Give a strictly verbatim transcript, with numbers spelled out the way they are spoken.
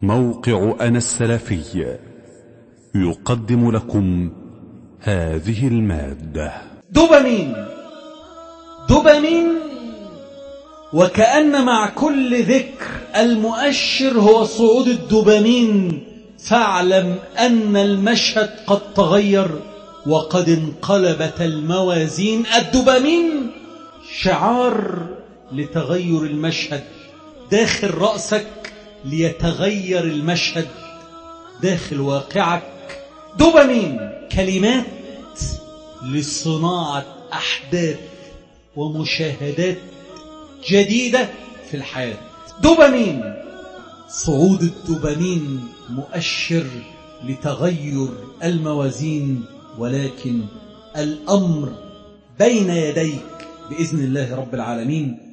موقع أنا السلفي يقدم لكم هذه المادة. دوبامين دوبامين وكأن مع كل ذكر المؤشر هو صعود الدوبامين، فاعلم أن المشهد قد تغير وقد انقلبت الموازين. الدوبامين شعار لتغير المشهد داخل رأسك ليتغير المشهد داخل واقعك. دوبامين كلمات لصناعة أحداث ومشاهدات جديدة في الحياة. دوبامين، صعود الدوبامين مؤشر لتغير الموازين، ولكن الأمر بين يديك بإذن الله رب العالمين.